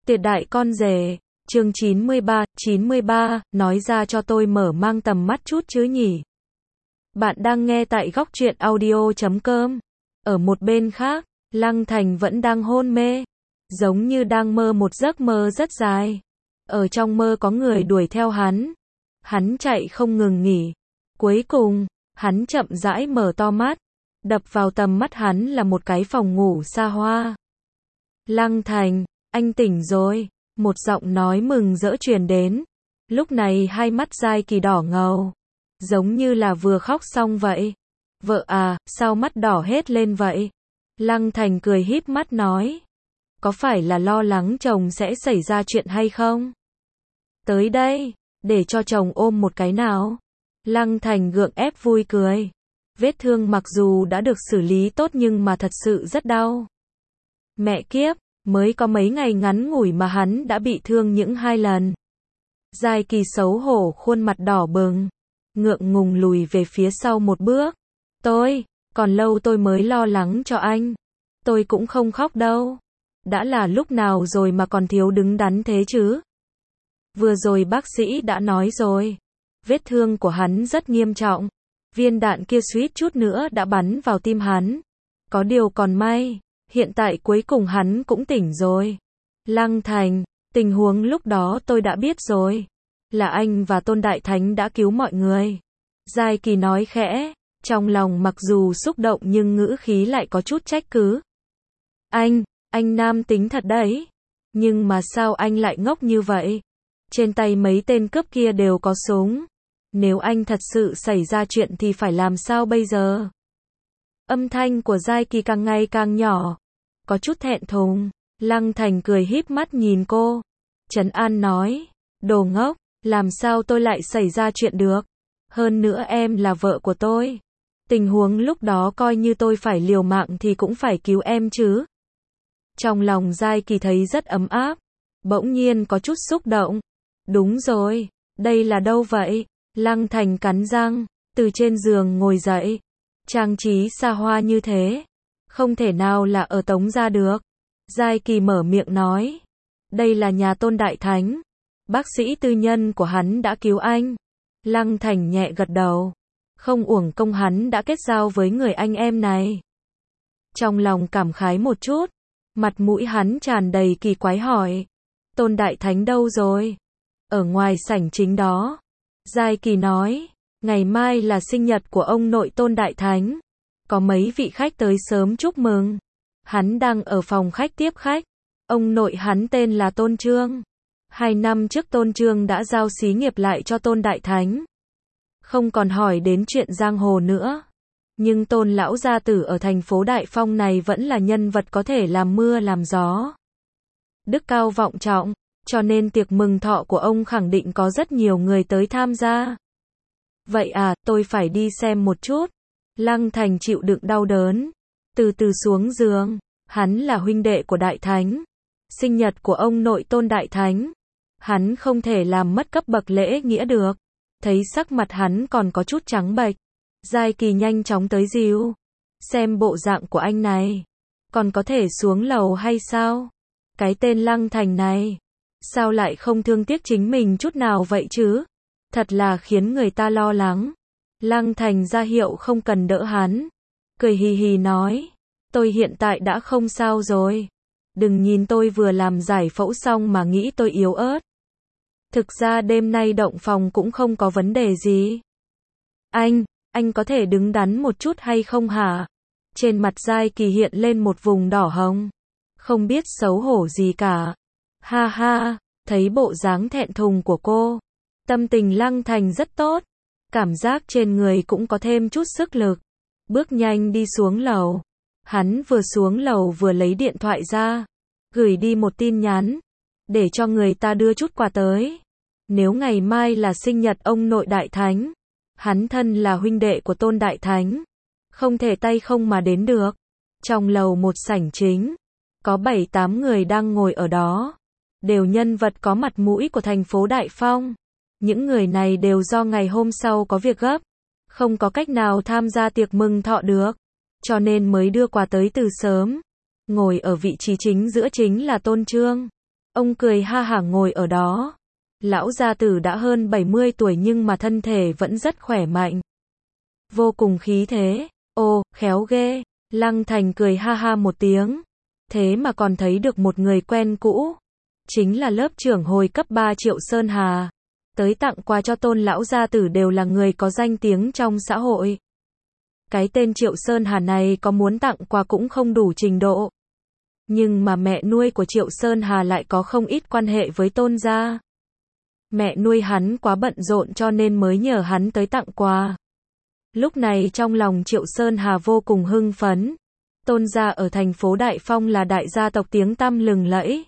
Tuyệt đại con rể, chương 93, nói ra cho tôi mở mang tầm mắt chút chứ nhỉ. Bạn đang nghe tại góc truyện audio.com. Ở một bên khác, Lăng Thành vẫn đang hôn mê, giống như đang mơ một giấc mơ rất dài. Ở trong mơ có người đuổi theo hắn. Hắn chạy không ngừng nghỉ. Cuối cùng, hắn chậm rãi mở to mắt. Đập vào tầm mắt hắn là một cái phòng ngủ xa hoa. Lăng Thành, anh tỉnh rồi. Một giọng nói mừng rỡ truyền đến. Lúc này hai mắt Giai Kỳ đỏ ngầu, giống như là vừa khóc xong vậy. Vợ à, sao mắt đỏ hết lên vậy? Lăng Thành cười híp mắt nói. Có phải là lo lắng chồng sẽ xảy ra chuyện hay không? Tới đây, để cho chồng ôm một cái nào. Lăng Thành gượng ép vui cười. Vết thương mặc dù đã được xử lý tốt nhưng mà thật sự rất đau. Mẹ kiếp, mới có mấy ngày ngắn ngủi mà hắn đã bị thương những 2 lần. Giai Kỳ xấu hổ khuôn mặt đỏ bừng, ngượng ngùng lùi về phía sau một bước. Còn lâu tôi mới lo lắng cho anh. Tôi cũng không khóc đâu. Đã là lúc nào rồi mà còn thiếu đứng đắn thế chứ? Vừa rồi bác sĩ đã nói rồi. Vết thương của hắn rất nghiêm trọng. Viên đạn kia suýt chút nữa đã bắn vào tim hắn. Có điều còn may, hiện tại cuối cùng hắn cũng tỉnh rồi. Lăng Thành, tình huống lúc đó tôi đã biết rồi. Là anh và Tôn Đại Thánh đã cứu mọi người. Giai Kỳ nói khẽ, trong lòng mặc dù xúc động nhưng ngữ khí lại có chút trách cứ. Anh nam tính thật đấy. Nhưng mà sao anh lại ngốc như vậy? Trên tay mấy tên cướp kia đều có súng. Nếu anh thật sự xảy ra chuyện thì phải làm sao bây giờ? Âm thanh của Giai Kỳ càng ngày càng nhỏ, có chút thẹn thùng. Lăng Thành cười híp mắt nhìn cô, trấn an nói, đồ ngốc, làm sao tôi lại xảy ra chuyện được? Hơn nữa em là vợ của tôi. Tình huống lúc đó coi như tôi phải liều mạng thì cũng phải cứu em chứ. Trong lòng Giai Kỳ thấy rất ấm áp, bỗng nhiên có chút xúc động. Đúng rồi, đây là đâu vậy? Lăng Thành cắn răng, từ trên giường ngồi dậy. Trang trí xa hoa như thế, không thể nào là ở Tống gia được. Giai Kỳ mở miệng nói, đây là nhà Tôn Đại Thánh. Bác sĩ tư nhân của hắn đã cứu anh. Lăng Thành nhẹ gật đầu. Không uổng công hắn đã kết giao với người anh em này. Trong lòng cảm khái một chút, mặt mũi hắn tràn đầy kỳ quái hỏi, Tôn Đại Thánh đâu rồi? Ở ngoài sảnh chính đó. Giai Kỳ nói, ngày mai là sinh nhật của ông nội Tôn Đại Thánh. Có mấy vị khách tới sớm chúc mừng. Hắn đang ở phòng khách tiếp khách. Ông nội hắn tên là Tôn Trương. 2 năm trước Tôn Trương đã giao xí nghiệp lại cho Tôn Đại Thánh. Không còn hỏi đến chuyện giang hồ nữa. Nhưng Tôn lão gia tử ở thành phố Đại Phong này vẫn là nhân vật có thể làm mưa làm gió. Đức cao vọng trọng, cho nên tiệc mừng thọ của ông khẳng định có rất nhiều người tới tham gia. Vậy à, tôi phải đi xem một chút. Lăng Thành chịu đựng đau đớn, từ từ xuống giường. Hắn là huynh đệ của Đại Thánh. Sinh nhật của ông nội Tôn Đại Thánh. Hắn không thể làm mất cấp bậc lễ nghĩa được. Thấy sắc mặt hắn còn có chút trắng bệch. Giai Kỳ nhanh chóng tới dìu. Xem bộ dạng của anh này. Còn có thể xuống lầu hay sao? Cái tên Lăng Thành này. Sao lại không thương tiếc chính mình chút nào vậy chứ? Thật là khiến người ta lo lắng. Lăng Thành ra hiệu không cần đỡ hắn. Cười hì hì nói. Tôi hiện tại đã không sao rồi. Đừng nhìn tôi vừa làm giải phẫu xong mà nghĩ tôi yếu ớt. Thực ra đêm nay động phòng cũng không có vấn đề gì. Anh có thể đứng đắn một chút hay không hả? Trên mặt Giai Kỳ hiện lên một vùng đỏ hồng. Không biết xấu hổ gì cả. Ha ha, thấy bộ dáng thẹn thùng của cô. Tâm tình Lăng Thành rất tốt. Cảm giác trên người cũng có thêm chút sức lực. Bước nhanh đi xuống lầu. Hắn vừa xuống lầu vừa lấy điện thoại ra. Gửi đi một tin nhắn. Để cho người ta đưa chút quà tới. Nếu ngày mai là sinh nhật ông nội Đại Thánh. Hắn thân là huynh đệ của Tôn Đại Thánh. Không thể tay không mà đến được. Trong lầu một sảnh chính. Có 7-8 người đang ngồi ở đó. Đều nhân vật có mặt mũi của thành phố Đại Phong. Những người này đều do ngày hôm sau có việc gấp. Không có cách nào tham gia tiệc mừng thọ được. Cho nên mới đưa quà tới từ sớm. Ngồi ở vị trí chính giữa chính là Tôn Trương. Ông cười ha hả ngồi ở đó. Lão gia tử đã hơn 70 tuổi nhưng mà thân thể vẫn rất khỏe mạnh. Vô cùng khí thế. Ồ, khéo ghê. Lăng Thành cười ha ha một tiếng. Thế mà còn thấy được một người quen cũ. Chính là lớp trưởng hồi cấp 3 Triệu Sơn Hà. Tới tặng quà cho Tôn lão gia tử đều là người có danh tiếng trong xã hội. Cái tên Triệu Sơn Hà này có muốn tặng quà cũng không đủ trình độ. Nhưng mà mẹ nuôi của Triệu Sơn Hà lại có không ít quan hệ với Tôn gia. Mẹ nuôi hắn quá bận rộn cho nên mới nhờ hắn tới tặng quà. Lúc này trong lòng Triệu Sơn Hà vô cùng hưng phấn. Tôn gia ở thành phố Đại Phong là đại gia tộc tiếng tăm lừng lẫy.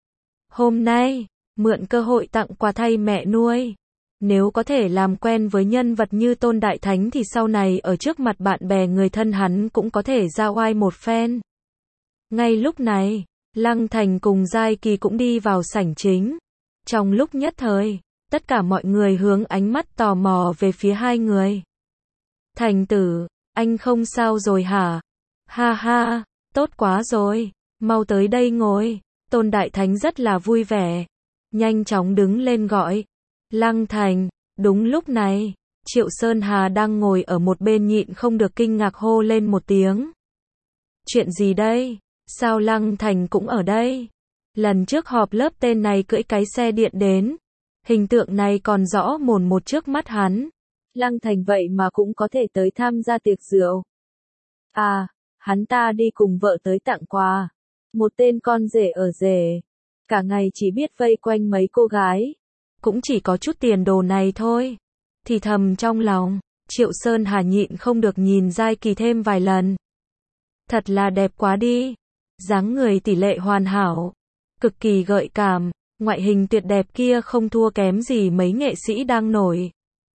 Hôm nay, mượn cơ hội tặng quà thay mẹ nuôi. Nếu có thể làm quen với nhân vật như Tôn Đại Thánh thì sau này ở trước mặt bạn bè người thân hắn cũng có thể ra oai một phen. Ngay lúc này, Lăng Thành cùng Giai Kỳ cũng đi vào sảnh chính. Trong lúc nhất thời, tất cả mọi người hướng ánh mắt tò mò về phía hai người. Thành tử, anh không sao rồi hả? Ha ha, tốt quá rồi, mau tới đây ngồi. Tôn Đại Thánh rất là vui vẻ. Nhanh chóng đứng lên gọi. Lăng Thành, đúng lúc này, Triệu Sơn Hà đang ngồi ở một bên nhịn không được kinh ngạc hô lên một tiếng. Chuyện gì đây? Sao Lăng Thành cũng ở đây? Lần trước họp lớp tên này cưỡi cái xe điện đến. Hình tượng này còn rõ mồn một trước mắt hắn. Lăng Thành vậy mà cũng có thể tới tham gia tiệc rượu. À, hắn ta đi cùng vợ tới tặng quà. Một tên con rể ở rể. Cả ngày chỉ biết vây quanh mấy cô gái. Cũng chỉ có chút tiền đồ này thôi. Thì thầm trong lòng, Triệu Sơn Hà nhịn không được nhìn Giai Kỳ thêm vài lần. Thật là đẹp quá đi. Dáng người tỷ lệ hoàn hảo. Cực kỳ gợi cảm. Ngoại hình tuyệt đẹp kia không thua kém gì mấy nghệ sĩ đang nổi.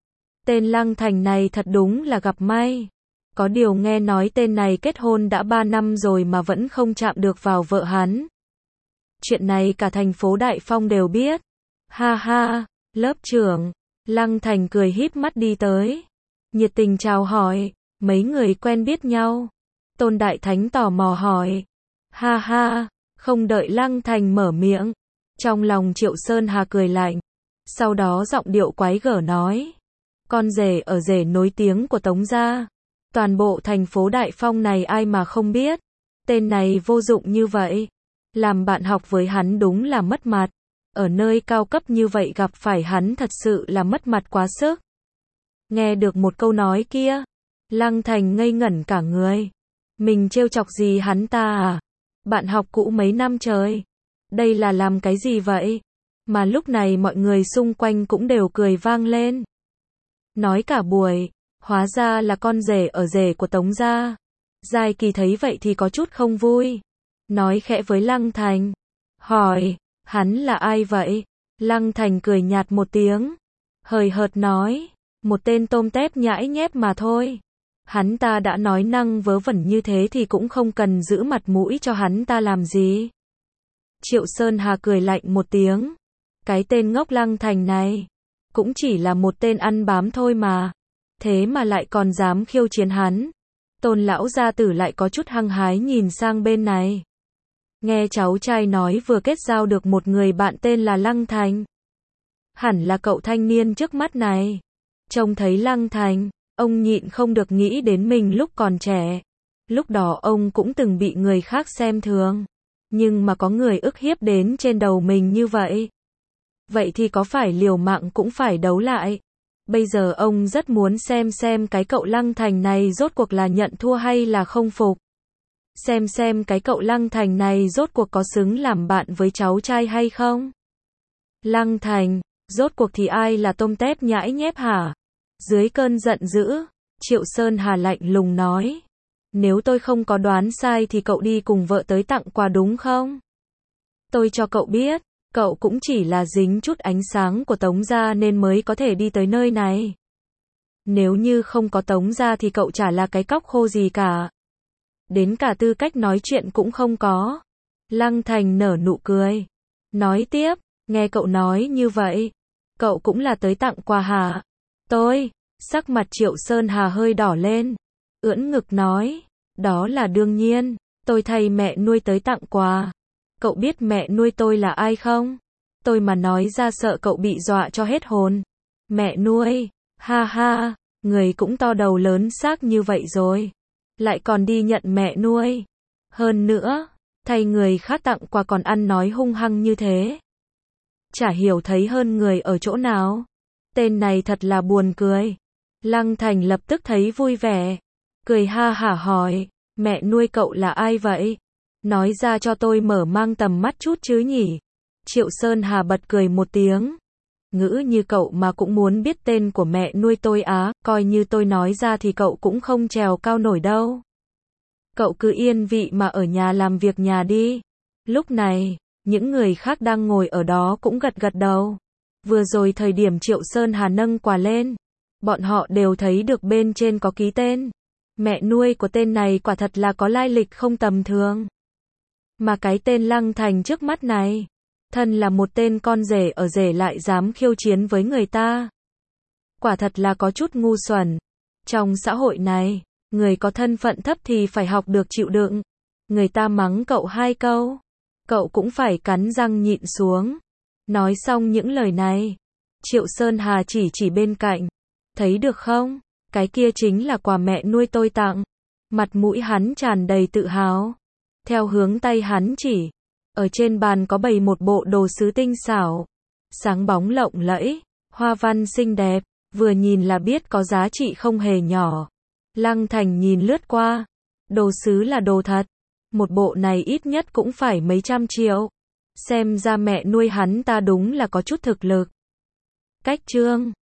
Tên Lăng Thành này thật đúng là gặp may. Có điều nghe nói tên này kết hôn đã 3 năm rồi mà vẫn không chạm được vào vợ hắn. Chuyện này cả thành phố Đại Phong đều biết. Ha ha, lớp trưởng. Lăng Thành cười híp mắt đi tới. Nhiệt tình chào hỏi. Mấy người quen biết nhau. Tôn Đại Thánh tò mò hỏi. Ha ha, không đợi Lăng Thành mở miệng. Trong lòng Triệu Sơn Hà cười lạnh. Sau đó giọng điệu quái gở nói. Con rể ở rể nối tiếng của Tống gia. Toàn bộ thành phố Đại Phong này ai mà không biết. Tên này vô dụng như vậy. Làm bạn học với hắn đúng là mất mặt. Ở nơi cao cấp như vậy gặp phải hắn thật sự là mất mặt quá sức. Nghe được một câu nói kia. Lăng Thành ngây ngẩn cả người. Mình trêu chọc gì hắn ta à? Bạn học cũ mấy năm trời. Đây là làm cái gì vậy? Mà lúc này mọi người xung quanh cũng đều cười vang lên. Nói cả buổi. Hóa ra là con rể ở rể của Tống gia. Giai Kỳ thấy vậy thì có chút không vui. Nói khẽ với Lăng Thành. Hỏi, hắn là ai vậy? Lăng Thành cười nhạt một tiếng. Hời hợt nói, một tên tôm tép nhãi nhép mà thôi. Hắn ta đã nói năng vớ vẩn như thế thì cũng không cần giữ mặt mũi cho hắn ta làm gì. Triệu Sơn Hà cười lạnh một tiếng. Cái tên ngốc Lăng Thành này, cũng chỉ là một tên ăn bám thôi mà. Thế mà lại còn dám khiêu chiến hắn. Tôn lão gia tử lại có chút hăng hái nhìn sang bên này. Nghe cháu trai nói vừa kết giao được một người bạn tên là Lăng Thành. Hẳn là cậu thanh niên trước mắt này. Trông thấy Lăng Thành, ông nhịn không được nghĩ đến mình lúc còn trẻ. Lúc đó ông cũng từng bị người khác xem thường. Nhưng mà có người ức hiếp đến trên đầu mình như vậy. Vậy thì có phải liều mạng cũng phải đấu lại. Bây giờ ông rất muốn xem cái cậu Lăng Thành này rốt cuộc là nhận thua hay là không phục. Xem cái cậu Lăng Thành này rốt cuộc có xứng làm bạn với cháu trai hay không. Lăng Thành, rốt cuộc thì ai là tôm tép nhãi nhép hả? Dưới cơn giận dữ, Triệu Sơn Hà lạnh lùng nói. Nếu tôi không có đoán sai thì cậu đi cùng vợ tới tặng quà đúng không? Tôi cho cậu biết. Cậu cũng chỉ là dính chút ánh sáng của Tống gia nên mới có thể đi tới nơi này. Nếu như không có Tống gia thì cậu chả là cái cóc khô gì cả. Đến cả tư cách nói chuyện cũng không có. Lăng Thành nở nụ cười. Nói tiếp, nghe cậu nói như vậy. Cậu cũng là tới tặng quà hả? Tôi, sắc mặt Triệu Sơn Hà hơi đỏ lên. Ưỡn ngực nói, đó là đương nhiên, tôi thay mẹ nuôi tới tặng quà. Cậu biết mẹ nuôi tôi là ai không? Tôi mà nói ra sợ cậu bị dọa cho hết hồn. Mẹ nuôi, ha ha, người cũng to đầu lớn xác như vậy rồi. Lại còn đi nhận mẹ nuôi. Hơn nữa, thay người khác tặng quà còn ăn nói hung hăng như thế. Chả hiểu thấy hơn người ở chỗ nào. Tên này thật là buồn cười. Lăng Thành lập tức thấy vui vẻ. Cười ha hả hỏi, mẹ nuôi cậu là ai vậy? Nói ra cho tôi mở mang tầm mắt chút chứ nhỉ? Triệu Sơn Hà bật cười một tiếng. Ngữ như cậu mà cũng muốn biết tên của mẹ nuôi tôi á, coi như tôi nói ra thì cậu cũng không trèo cao nổi đâu. Cậu cứ yên vị mà ở nhà làm việc nhà đi. Lúc này, những người khác đang ngồi ở đó cũng gật gật đầu. Vừa rồi thời điểm Triệu Sơn Hà nâng quà lên, bọn họ đều thấy được bên trên có ký tên. Mẹ nuôi của tên này quả thật là có lai lịch không tầm thường. Mà cái tên Lăng Thành trước mắt này, thân là một tên con rể ở rể lại dám khiêu chiến với người ta. Quả thật là có chút ngu xuẩn. Trong xã hội này, người có thân phận thấp thì phải học được chịu đựng. Người ta mắng cậu 2 câu, cậu cũng phải cắn răng nhịn xuống. Nói xong những lời này, Triệu Sơn Hà chỉ bên cạnh. Thấy được không? Cái kia chính là quà mẹ nuôi tôi tặng. Mặt mũi hắn tràn đầy tự hào. Theo hướng tay hắn chỉ, ở trên bàn có bày một bộ đồ sứ tinh xảo, sáng bóng lộng lẫy, hoa văn xinh đẹp, vừa nhìn là biết có giá trị không hề nhỏ. Lăng Thành nhìn lướt qua, đồ sứ là đồ thật, một bộ này ít nhất cũng phải mấy trăm triệu. Xem ra mẹ nuôi hắn ta đúng là có chút thực lực. Cách chương